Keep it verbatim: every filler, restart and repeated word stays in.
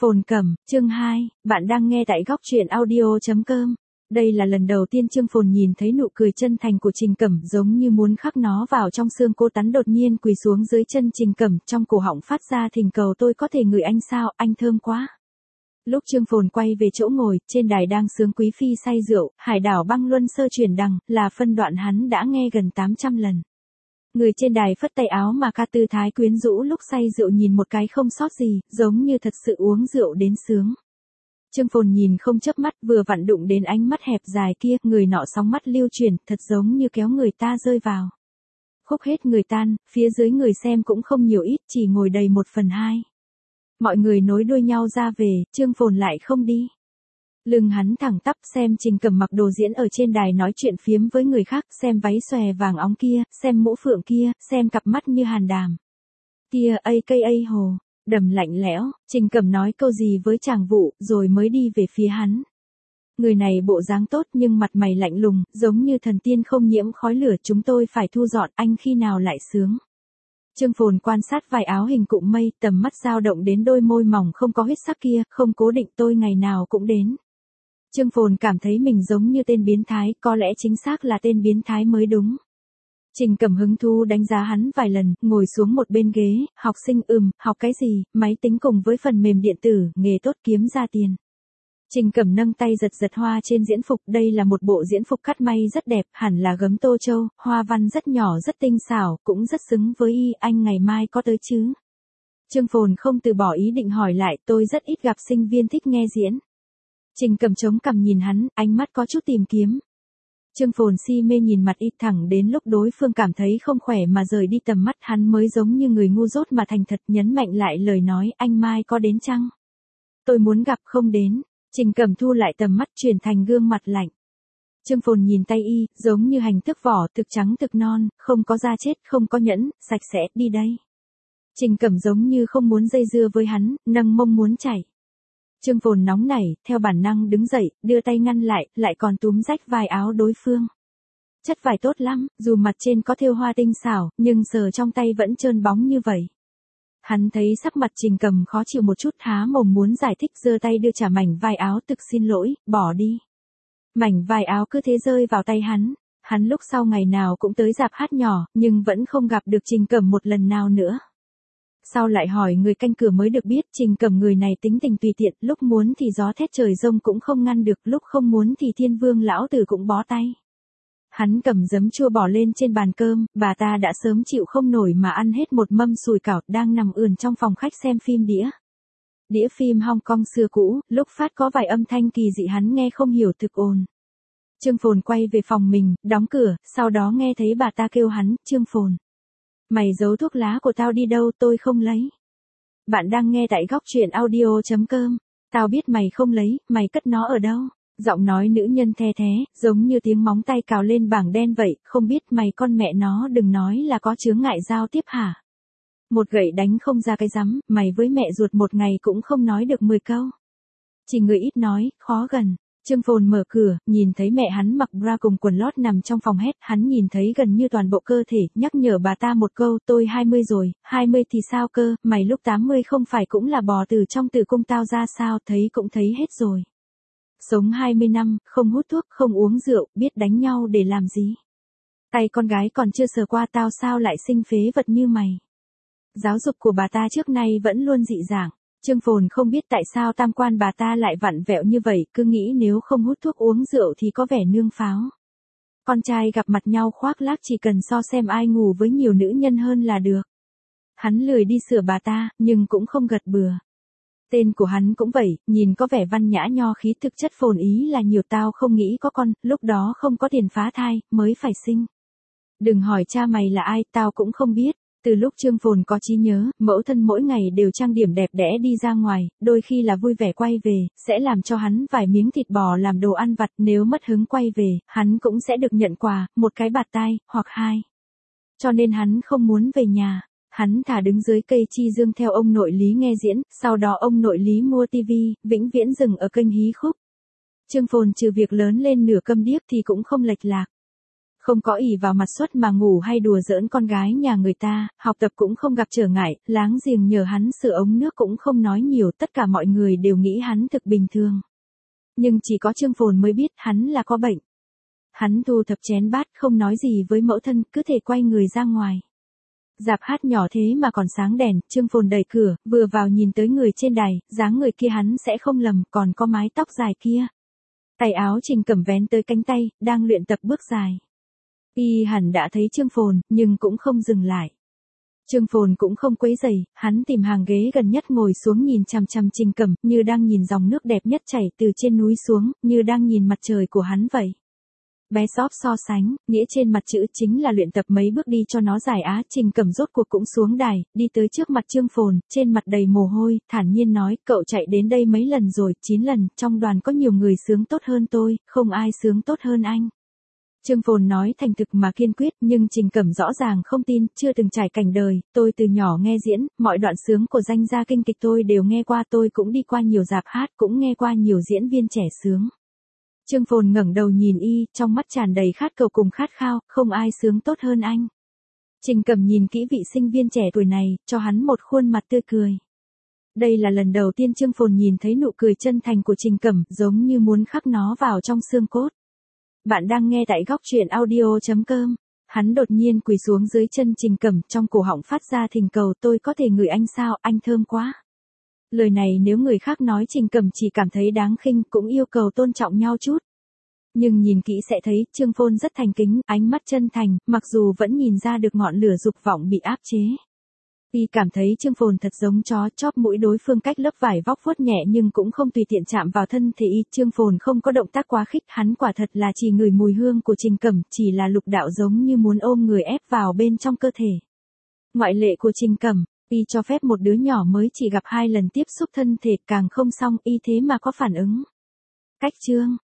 Phồn Cẩm, chương hai, bạn đang nghe tại góc truyện audio chấm com. Đây là lần đầu tiên Trương Phồn nhìn thấy nụ cười chân thành của Trình Cẩm, giống như muốn khắc nó vào trong xương. Cô Tắn đột nhiên quỳ xuống dưới chân Trình Cẩm, trong cổ họng phát ra thỉnh cầu: tôi có thể ngửi anh sao, anh thơm quá. Lúc Trương Phồn quay về chỗ ngồi, trên đài đang sướng quý phi say rượu, Hải đảo băng luân sơ chuyển đằng, là phân đoạn hắn đã nghe gần tám trăm lần. Người trên đài phất tay áo mà ca tư thái quyến rũ, lúc say rượu nhìn một cái không sót gì, giống như thật sự uống rượu đến sướng. Trương Phồn nhìn không chớp mắt, vừa vặn đụng đến ánh mắt hẹp dài kia, người nọ sóng mắt lưu chuyển, thật giống như kéo người ta rơi vào. Khúc hết người tan, phía dưới người xem cũng không nhiều ít, chỉ ngồi đầy một phần hai. Mọi người nối đuôi nhau ra về, Trương Phồn lại không đi. Lưng hắn thẳng tắp, xem Trình Cẩm mặc đồ diễn ở trên đài nói chuyện phiếm với người khác, xem váy xòe vàng óng kia, xem mũ phượng kia, xem cặp mắt như hàn đàm kia, a ca a hồ, đầm lạnh lẽo. Trình Cẩm nói câu gì với chàng Vụ, rồi mới đi về phía hắn. Người này bộ dáng tốt nhưng mặt mày lạnh lùng, giống như thần tiên không nhiễm khói lửa. Chúng tôi phải thu dọn, anh khi nào lại sướng. Trương Phồn quan sát vài áo hình cụm mây, tầm mắt dao động đến đôi môi mỏng không có huyết sắc kia, không cố định. Tôi ngày nào cũng đến. Trương Phồn cảm thấy mình giống như tên biến thái, có lẽ chính xác là tên biến thái mới đúng. Trình Cẩm hứng thú đánh giá hắn vài lần, ngồi xuống một bên ghế. Học sinh, ừm, học cái gì, máy tính cùng với phần mềm điện tử, nghề tốt kiếm ra tiền. Trình Cẩm nâng tay giật giật hoa trên diễn phục, đây là một bộ diễn phục cắt may rất đẹp, hẳn là gấm Tô Châu, hoa văn rất nhỏ rất tinh xảo, cũng rất xứng với y. Anh ngày mai có tới chứ? Trương Phồn không từ bỏ ý định hỏi lại, tôi rất ít gặp sinh viên thích nghe diễn. Trình Cẩm chống cằm nhìn hắn, ánh mắt có chút tìm kiếm. Trương Phồn si mê nhìn mặt y, thẳng đến lúc đối phương cảm thấy không khỏe mà rời đi tầm mắt, hắn mới giống như người ngu dốt mà thành thật nhấn mạnh lại lời nói, anh mai có đến chăng? Tôi muốn gặp, không đến. Trình Cẩm thu lại tầm mắt, chuyển thành gương mặt lạnh. Trương Phồn nhìn tay y, giống như hành thức vỏ, thực trắng thực non, không có da chết, không có nhẫn, sạch sẽ, đi đây. Trình Cẩm giống như không muốn dây dưa với hắn, nâng mông muốn chảy. Trương Phồn nóng nảy, theo bản năng đứng dậy, đưa tay ngăn lại, lại còn túm rách vai áo đối phương. Chất vải tốt lắm, dù mặt trên có thêu hoa tinh xảo, nhưng sờ trong tay vẫn trơn bóng như vậy. Hắn thấy sắc mặt Trình Cẩm khó chịu một chút, há mồm muốn giải thích, giơ tay đưa trả mảnh vai áo, thực xin lỗi, bỏ đi. Mảnh vai áo cứ thế rơi vào tay hắn. Hắn lúc sau ngày nào cũng tới rạp hát nhỏ, nhưng vẫn không gặp được Trình Cẩm một lần nào nữa. Sau lại hỏi người canh cửa mới được biết, Trình Cẩm người này tính tình tùy tiện, lúc muốn thì gió thét trời giông cũng không ngăn được, lúc không muốn thì thiên vương lão tử cũng bó tay. Hắn cầm giấm chua bỏ lên trên bàn cơm, bà ta đã sớm chịu không nổi mà ăn hết một mâm sùi cảo, đang nằm ườn trong phòng khách xem phim đĩa. Đĩa phim Hong Kong xưa cũ, lúc phát có vài âm thanh kỳ dị hắn nghe không hiểu, thực ồn. Trương Phồn quay về phòng mình, đóng cửa, sau đó nghe thấy bà ta kêu hắn, Trương Phồn. Mày giấu thuốc lá của tao đi đâu, tôi không lấy. Bạn đang nghe tại góc truyện audio chấm com. Tao biết mày không lấy, mày cất nó ở đâu? Giọng nói nữ nhân the thế, giống như tiếng móng tay cào lên bảng đen vậy, không biết mày con mẹ nó đừng nói là có chướng ngại giao tiếp hả? Một gậy đánh không ra cái rắm, mày với mẹ ruột một ngày cũng không nói được mười câu. Chỉ người ít nói, khó gần. Trương Phồn mở cửa, nhìn thấy mẹ hắn mặc bra cùng quần lót nằm trong phòng hét, hắn nhìn thấy gần như toàn bộ cơ thể, nhắc nhở bà ta một câu, tôi hai mươi rồi, hai mươi thì sao cơ, mày lúc tám mươi không phải cũng là bò từ trong tử cung tao ra sao, thấy cũng thấy hết rồi. Sống hai mươi năm, không hút thuốc, không uống rượu, biết đánh nhau để làm gì. Tay con gái còn chưa sờ qua tao sao lại sinh phế vật như mày. Giáo dục của bà ta trước nay vẫn luôn dị dạng. Trương Phồn không biết tại sao tam quan bà ta lại vặn vẹo như vậy, cứ nghĩ nếu không hút thuốc uống rượu thì có vẻ nương pháo. Con trai gặp mặt nhau khoác lác chỉ cần so xem ai ngủ với nhiều nữ nhân hơn là được. Hắn lười đi sửa bà ta, nhưng cũng không gật bừa. Tên của hắn cũng vậy, nhìn có vẻ văn nhã nho khí, thực chất Phồn ý là nhiều, tao không nghĩ có con, lúc đó không có tiền phá thai, mới phải sinh. Đừng hỏi cha mày là ai, tao cũng không biết. Từ lúc Trương Phồn có trí nhớ, mẫu thân mỗi ngày đều trang điểm đẹp đẽ đi ra ngoài, đôi khi là vui vẻ quay về, sẽ làm cho hắn vài miếng thịt bò làm đồ ăn vặt, nếu mất hứng quay về, hắn cũng sẽ được nhận quà, một cái bạt tai, hoặc hai. Cho nên hắn không muốn về nhà, hắn thả đứng dưới cây chi dương theo ông nội Lý nghe diễn, sau đó ông nội Lý mua tivi, vĩnh viễn dừng ở kênh hí khúc. Trương Phồn trừ việc lớn lên nửa câm điếc thì cũng không lệch lạc. Không có ỷ vào mặt suất mà ngủ hay đùa giỡn con gái nhà người ta, học tập cũng không gặp trở ngại, láng giềng nhờ hắn sửa ống nước cũng không nói nhiều, tất cả mọi người đều nghĩ hắn thực bình thường. Nhưng chỉ có Trương Phồn mới biết hắn là có bệnh. Hắn thu thập chén bát không nói gì với mẫu thân, cứ thể quay người ra ngoài. Dạp hát nhỏ thế mà còn sáng đèn, Trương Phồn đẩy cửa, vừa vào nhìn tới người trên đài, dáng người kia hắn sẽ không lầm, còn có mái tóc dài kia. Tay áo Trình Cẩm vén tới cánh tay, đang luyện tập bước dài. Y hẳn đã thấy Trương Phồn, nhưng cũng không dừng lại. Trương Phồn cũng không quấy rầy, hắn tìm hàng ghế gần nhất ngồi xuống nhìn chằm chằm Trình Cẩm, như đang nhìn dòng nước đẹp nhất chảy từ trên núi xuống, như đang nhìn mặt trời của hắn vậy. Bé xóp so sánh, nghĩa trên mặt chữ chính là luyện tập mấy bước đi cho nó giải á. Trình Cẩm rốt cuộc cũng xuống đài, đi tới trước mặt Trương Phồn, trên mặt đầy mồ hôi, thản nhiên nói, cậu chạy đến đây mấy lần rồi, chín lần, trong đoàn có nhiều người sướng tốt hơn tôi, không ai sướng tốt hơn anh. Trương Phồn nói thành thực mà kiên quyết, nhưng Trình Cẩm rõ ràng không tin, chưa từng trải cảnh đời, tôi từ nhỏ nghe diễn, mọi đoạn sướng của danh gia kinh kịch tôi đều nghe qua, tôi cũng đi qua nhiều dạp hát, cũng nghe qua nhiều diễn viên trẻ sướng. Trương Phồn ngẩng đầu nhìn y, trong mắt tràn đầy khát cầu cùng khát khao, không ai sướng tốt hơn anh. Trình Cẩm nhìn kỹ vị sinh viên trẻ tuổi này, cho hắn một khuôn mặt tươi cười. Đây là lần đầu tiên Trương Phồn nhìn thấy nụ cười chân thành của Trình Cẩm, giống như muốn khắc nó vào trong xương cốt. Bạn đang nghe tại góc truyện audio chấm com. Hắn đột nhiên quỳ xuống dưới chân Trình Cẩm, trong cổ họng phát ra thỉnh cầu, tôi có thể ngửi anh sao, anh thơm quá. Lời này nếu người khác nói Trình Cẩm chỉ cảm thấy đáng khinh, cũng yêu cầu tôn trọng nhau chút. Nhưng nhìn kỹ sẽ thấy, Trương Phồn rất thành kính, ánh mắt chân thành, mặc dù vẫn nhìn ra được ngọn lửa dục vọng bị áp chế. Y cảm thấy Trương Phồn thật giống chó, chóp mũi đối phương cách lớp vải vóc vuốt nhẹ nhưng cũng không tùy tiện chạm vào thân thể y. Trương Phồn không có động tác quá khích, hắn quả thật là chỉ ngửi mùi hương của Trình Cẩm, chỉ là lục đạo giống như muốn ôm người ép vào bên trong cơ thể. Ngoại lệ của Trình Cẩm, y cho phép một đứa nhỏ mới chỉ gặp hai lần tiếp xúc thân thể, càng không xong y thế mà có phản ứng. Cách chương